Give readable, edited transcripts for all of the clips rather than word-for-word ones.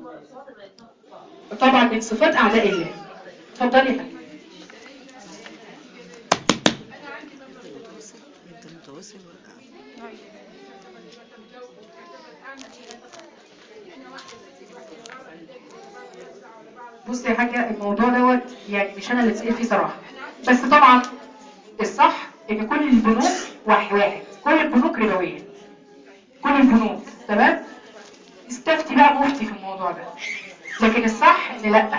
طبعا من صفات اعداء الله. اتفضلي يا حبيبي. بص يا حاجه، الموضوع دوت يعني مش انا اللي اتسال فيه صراحه، بس طبعا الصح ان كل البنوك واحد، كل البنوك ربويه، كل البنوك تمام. استفتي بقى مفتي في الموضوع ده، لكن الصح ان لا.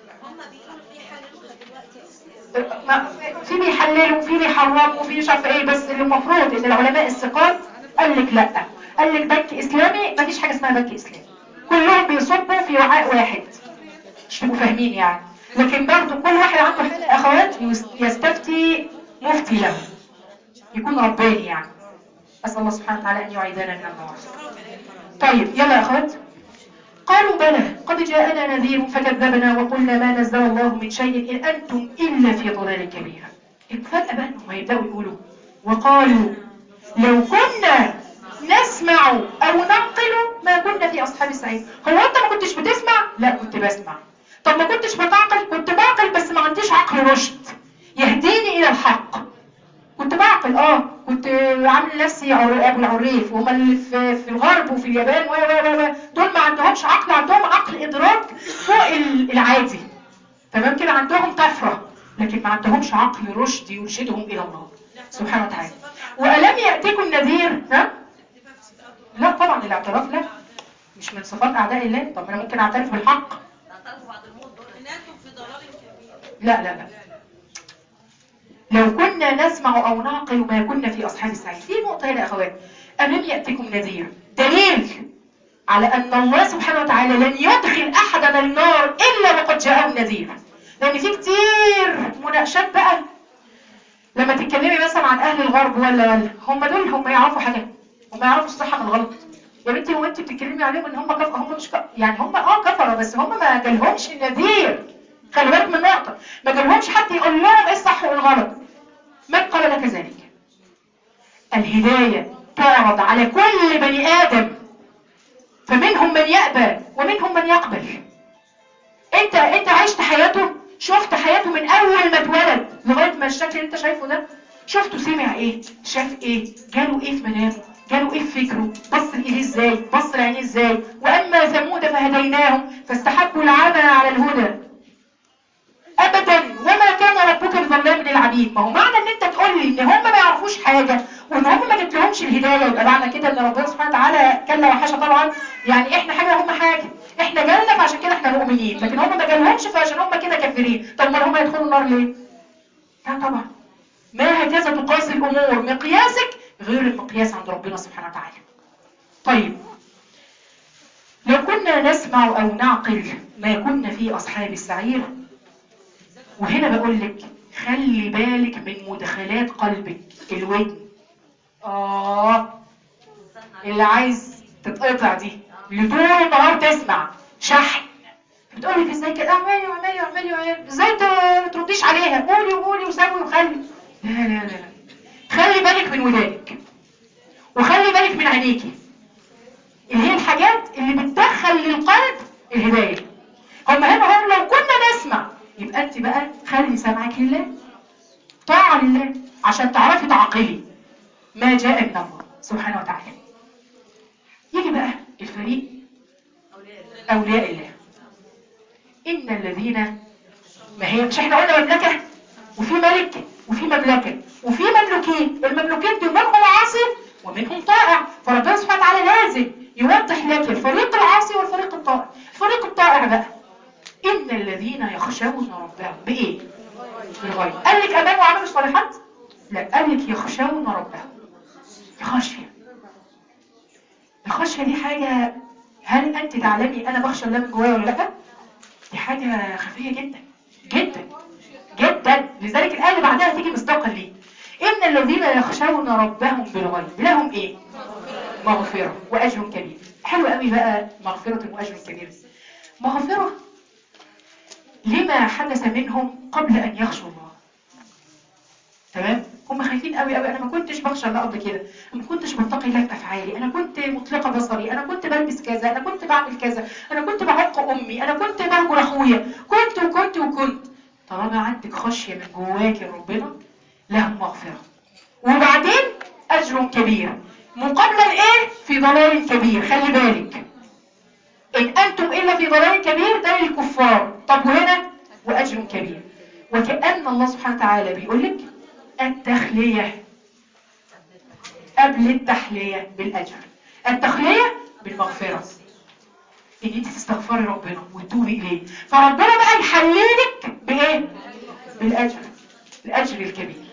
في بيحللوا وفي بيحرموا وفي مش عارفه ايه، بس اللي المفروض ان العلماء الثقات قال لك لا، قال لك بنك اسلامي مفيش حاجه اسمها بنك اسلامي، كلهم بيصبوا في وعاء واحد، مش تبقوا فاهمين يعني. لكن برضو كل واحد عنده حاله اخوات يستفتي مفتي له، يكون رباني يعني. اسال الله سبحانه وتعالى ان يعيذنا من النار. طيب يلا يا اخوات. قالوا بلى قد جاءنا نذير فكذبنا وقلنا ما نزل الله من شيء إن أنتم إلا في ضلال كبير. المفاجأة بقى أنهم هيبدأوا يقولوا وقالوا لو كنا نسمع أو نعقل ما كنا في أصحاب السعير. هو أنت ما كنتش بتسمع؟ لا كنت بسمع. طب ما كنتش بتعقل؟ كنت بعقل بس ما عنديش عقل رشد يهديني إلى الحق. كنت بعقل كنت عامل نفسي ابو العريف، وهم اللي في الغرب وفي اليابان دول ما عندهمش عقل، عندهم عقل ادراك فوق العادي تمام كده، عندهم طفره، لكن ما عندهمش عقل رشد يرشدهم الى الله سبحانه وتعالى. والم ياتكم نذير؟ لا طبعا الاعتراف لا، مش من صفات اعداء الله. طب انا ممكن اعترف بالحق. لا لا لا، لو كنا نسمع او نعقل ما كنا في اصحاب السعير. في نقطه هنا يا اخوات، الم ياتكم نذير دليل على ان الله سبحانه وتعالى لن يدخل احدا النار الا وقد جاءه النذير. لان في كتير مناقشات بقى لما تتكلمي مثلا عن اهل الغرب ولا هم دول، هم يعرفوا حاجه؟ هم يعرفوا الصح من الغلط؟ يا بنتي هو انت بتتكلمي عليهم ان هم هم مش يعني هم كفروا، بس هم ما جالهمش النذير. خلي بالك من نقطه، ما جالهمش حد يقول لهم ايه الصح وايه الغلط. من قال لك ذلك؟ الهداية تعرض على كل بني آدم، فمنهم من يأبى ومنهم من يقبل. انت عشت حياته، شفت حياته من اول ما اتولد لغاية ما الشكل اللي انت شايفه ده شفته، سمع ايه، شاف ايه، جاله ايه في منامه، جاله ايه في فكره، بص لايديه ازاي، بص لعينيه ازاي. واما ثمود فهديناهم فاستحبوا العمى على الهدى. ابدا وما كان ربك بظلام للعبيد. ما هو معنى ان انت تقول لي ان هم ما يعرفوش حاجه وان هم ما جاتلهمش الهدايه، يبقى معنى كده ان ربنا سبحانه وتعالى كلا وحاشا طبعا، يعني احنا حاجه وهم حاجه، احنا جالنا فعشان كده احنا مؤمنين، لكن هم ما جالهمش فعشان هم كده كافرين. طب امال هم يدخلوا النار ليه؟ لا طبعا، ما هكذا تقاس الامور، مقياسك غير المقياس عند ربنا سبحانه وتعالى. طيب لو كنا نسمع او نعقل ما كنا في اصحاب السعير. وهنا بقول لك خلي بالك من مدخلات قلبك، الودن اللي عايز تتقطع دي، اللي طول النهار تسمع شحن، بتقولك ازاي كده اعملي واعملي واعملي واعملي، ازاي ترديش عليها، قولي وقولي وسوي وخلي. لا لا لا لا، خلي بالك من ودانك وخلي بالك من عينيكي، اللي هي الحاجات اللي بتدخل للقلب الهداية. هم هنا لو كنا نسمع، يبقى انت بقى خلي سمعك لله، طاعة لله، عشان تعرفي تعقلي ما جاء من الله سبحانه وتعالى. يجي بقى الفريق أولياء الله. إن الذين، ما هي مش احنا قلنا مملكة وفي ملك وفي مملكة وفي مملوكين، المملوكين دول منهم عاصي ومنهم طائع، فربنا سبحانه وتعالى لازم يوضح لك الفريق العاصي والفريق الطائع. الفريق الطائع بقى إن الذين يخشون ربهم بإيه؟ بالغيب. قال لك أمام وعملوا الصالحات؟ لا، قال لك يخشون ربهم. الخشية، الخشية دي حاجة، هل أنت تعلمي أنا بخشى الله من جوايا ولا لأ؟ دي حاجة خفية جدا جدا جدا، لذلك الآية اللي بعدها تيجي مصداقا ليه. إن الذين يخشون ربهم بالغيب لهم إيه؟ مغفرة وأجر كبير. حلو قوي بقى مغفرة وأجر كبير. مغفرة لما حدث منهم قبل أن يخشوا الله. تمام؟ هم خايفين قوي قوي. انا ما كنتش بخشى الله قبل كده، ما كنتش بتقي الله في افعالي، انا كنت مطلقه بصري، انا كنت بلبس كذا، انا كنت بعمل كذا، انا كنت بعق امي، انا كنت بهجر اخويا، كنت. طالما عندك خشيه من جواك ربنا له مغفره، وبعدين اجر كبير مقابل الايه في ضلال كبير. خلي بالك، ان انتم الا في ضلال كبير ده للكفار. طب وهنا واجر كبير، وكأن الله سبحانه وتعالى بيقول لك التخلية قبل التحلية بالاجر، التخلية بالمغفرة، ان انت تستغفري ربنا وتتوبي اليه، فربنا بقى يحللك بايه؟ بالاجر، الاجر الكبير.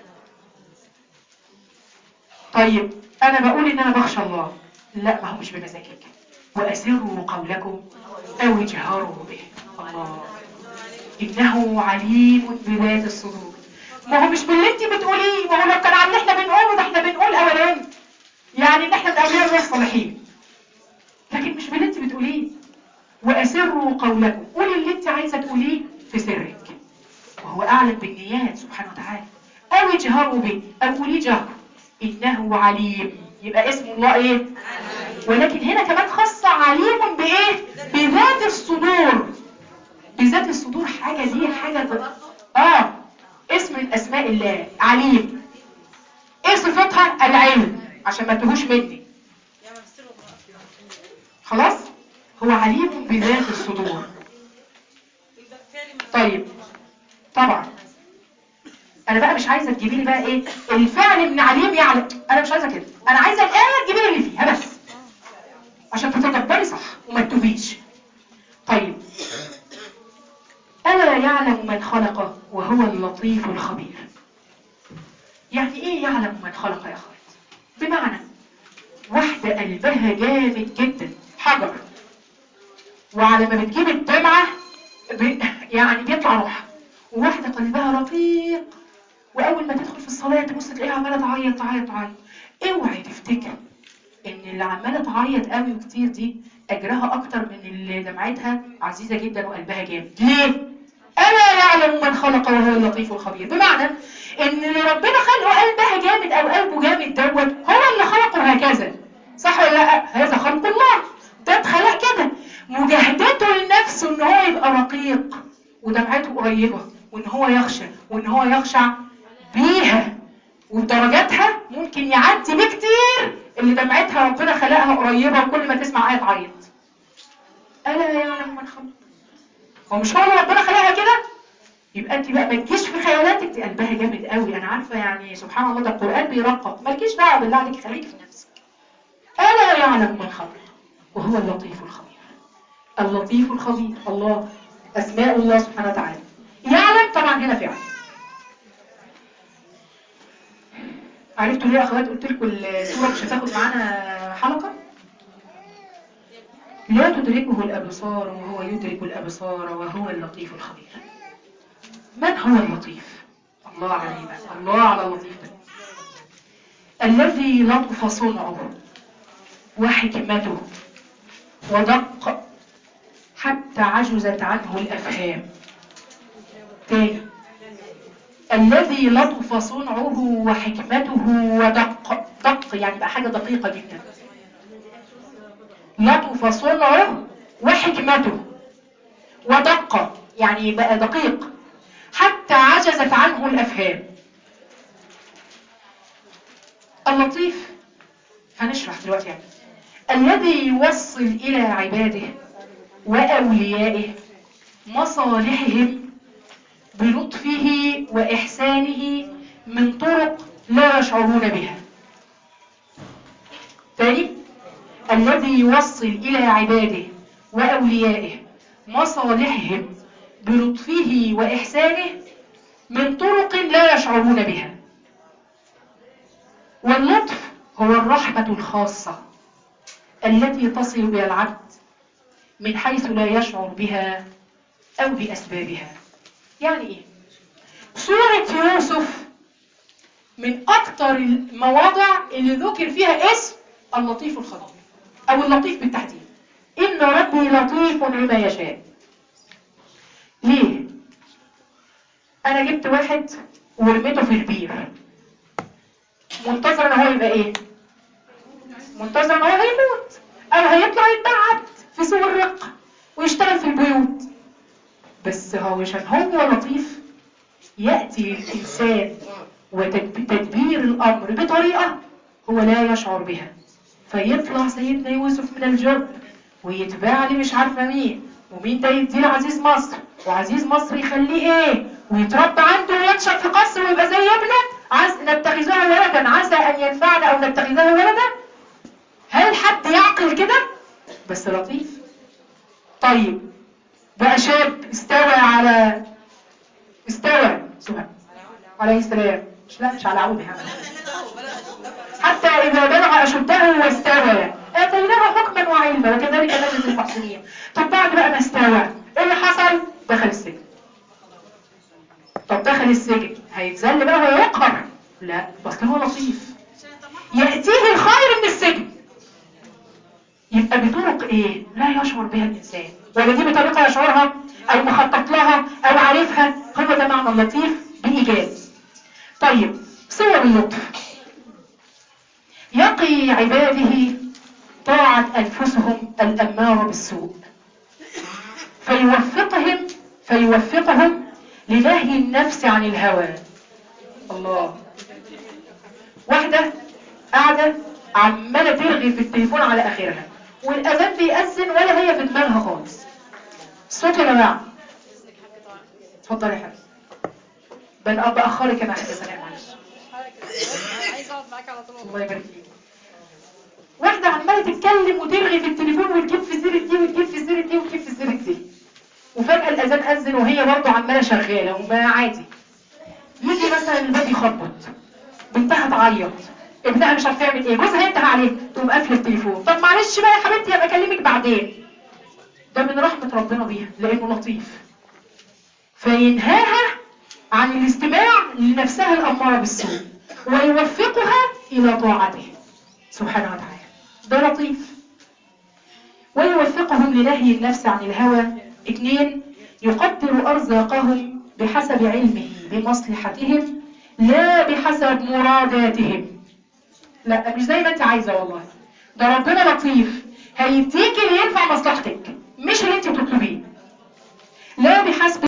طيب انا بقول ان انا بخشى الله، لا ما هو مش بمزاجك. واسروا قولكم او اجهروا به، الله انه عليم بذات الصدور. ما هو مش باللي انت بتقوليه، ما هو لو كان على اللي احنا بنقوله ده احنا بنقول اولان يعني ان احنا من اولياء الله الصالحين، لكن مش باللي انت بتقوليه. واسروا قولكم، قولي اللي انت عايزه تقوليه في سرك، وهو اعلم بالنيات سبحانه وتعالى. او اجهروا به، او قولي جهر، انه عليم. يبقى اسم الله ايه؟ ولكن هنا كمان خص عليم بايه؟ بذات الصدور. بذات الصدور حاجة دي حاجة اسم من اسماء الله عليم. ايه صفتها؟ العلم، عشان ما تهوش مني. خلاص، هو عليم بذات الصدور. طيب طبعا انا بقى مش عايزه تجيبي لي بقى ايه الفعل من عليم يعلم، انا مش عايزه كده، انا عايزه الايه تجيبي لي اللي فيها بس عشان تتدبري صح وما تتوبيش. طيب، ألا يعلم من خلق وهو اللطيف الخبير. يعني ايه يعلم من خلق يا اخوات؟ بمعنى واحدة قلبها جامد جدا حجر، وعلى ما بتجيب الدمعة يعني بيطلع روحها، وواحدة قلبها رقيق، واول ما تدخل في الصلاة تبص تلاقيها عمالة تعيط تعيط تعيط. اوعي تفتكر ان اللي عمالة تعيط قوي وكتير دي اجرها اكتر من اللي دمعتها عزيزة جدا وقلبها جامد. ليه؟ ألا يعلم من خلق وهو اللطيف الخبير. بمعنى ان اللي ربنا خلقه قلبها جامد او قلبه جامد دوت هو اللي خلقه هكذا، صح ولا لا؟ هذا خلق الله، ده اتخلق كده. مجاهدته لنفسه ان هو يبقى رقيق ودمعته قريبة، وان هو يخشى وان هو يخشع بيها، وبدرجاتها ممكن يعدي بكتير اللي دمعتها ربنا خلقها قريبة وكل ما تسمع آية تعيط. ألا يعلم من خلق، هو مش هو اللي ربنا خلقها كده؟ يبقى انت بقى ما تجيش في خيالاتك دي قلبها جامد قوي، انا عارفه يعني سبحان الله ده القران بيرقق، مالكيش دعوه بالله عليك، خليكي في نفسك. الا يعلم من خلق وهو اللطيف الخبير. اللطيف الخبير، الله اسماء الله سبحانه وتعالى. يعلم طبعا هنا فعل. عرفتوا ليه يا اخوات قلت لكم السوره مش هتاخد معانا حلقه؟ لا تدركه الابصار وهو يدرك الابصار وهو اللطيف الخبير. من هو اللطيف؟ الله عليه بقى، الله على اللطيف ده. الذي لطف صنعه وحكمته ودق حتى عجزت عنه الأفهام. تاني، الذي لطف صنعه وحكمته ودق، دق يعني بقى حاجة دقيقة جدا. لطف صنعه وحكمته ودق يعني بقى دقيق حتى عجزت عنه الأفهام. اللطيف هنشرح دلوقتي يعني الذي يوصل إلى عباده وأوليائه مصالحهم بلطفه وإحسانه من طرق لا يشعرون بها. تاني، الذي يوصل إلى عباده وأوليائه مصالحهم بلطفه وإحسانه من طرق لا يشعرون بها. واللطف هو الرحمة الخاصة التي تصل إلى العبد من حيث لا يشعر بها أو بأسبابها. يعني إيه؟ سورة يوسف من أكتر المواضع اللي ذكر فيها اسم اللطيف الخبير أو اللطيف بالتحديد. إن ربي لطيف لما يشاء. ليه؟ أنا جبت واحد ورميته في البير، منتظر ان هو يبقى ايه؟ منتظر ان هو هيموت او هيطلع يتبعت في سوق الرق ويشتغل في البيوت. بس هو عشان هو لطيف يأتي للإنسان وتدبير الأمر بطريقة هو لا يشعر بها، فيطلع سيدنا يوسف من الجب ويتباع لي مش عارفة مين، ومين ده يديه لعزيز مصر، وعزيز مصر يخليه ايه ويتربى عنده وينشأ في قصر ويبقى زي ابنه، نتخذه ولدا عسى ان ينفعنا او نتخذه ولدا. هل حد يعقل كده؟ بس لطيف. طيب بقى شاب استوى سبحان عليه السلام، مش على عود هذا، حتى إذا بلغ أشده واستوى آتيناه حكما وعلما وكذلك نجزي المحسنين. طب بعد بقى ما استوى ايه اللي حصل؟ دخل السجن. طب دخل السجن هيتذل بقى ويقهر؟ لا، بس هو لطيف، يأتيه الخير من السجن. يبقى بطرق ايه لا يشعر بها الإنسان، ولا دي بطريقة يشعرها او مخطط لها او عارفها. هو ده معنى اللطيف بإيجاز. طيب صور اللطف: يقي عباده طاعة أنفسهم الأمارة بالسوء فيوفقهم لنهي النفس عن الهوى. الله، واحدة قاعدة عمالة ترغي في التليفون على آخرها والأذان بيأذن ولا هي في دماغها خالص. الصوت يا جماعة، اتفضلي يا حبيبي. بأخرك أنا حاجة سناء معلش. عايز اقعد معاك على طول. الله يبارك فيك. واحدة عمالة تتكلم وترغي في التليفون وتجيب في سيرة دي وتجيب في سيرة دي وتجيب في سيرة دي، وفجأة الأذان أذن وهي برضه عمالة شغالة وما عادي. يجي مثلا الباب يخبط، بنتها تعيط، ابنها مش عارف يعمل ايه، جوزها ينده عليه تقوم قافله التليفون. طب معلش بقى يا حبيبتي هبقى اكلمك بعدين. ده من رحمة ربنا بيها لانه لطيف، فينهاها عن الاستماع لنفسها الأمارة بالسوء ويوفقها إلى طاعته سبحانه وتعالى. ده لطيف. ويوفقهم لنهي النفس عن الهوى. 2، يقدر أرزاقهم بحسب علمه بمصلحتهم لا بحسب مراداتهم. لا، مش زي ما انت عايزة والله، ده ربنا لطيف هيديك اللي ينفع مصلحتك مش اللي انت بتطلبيه، لا بحسب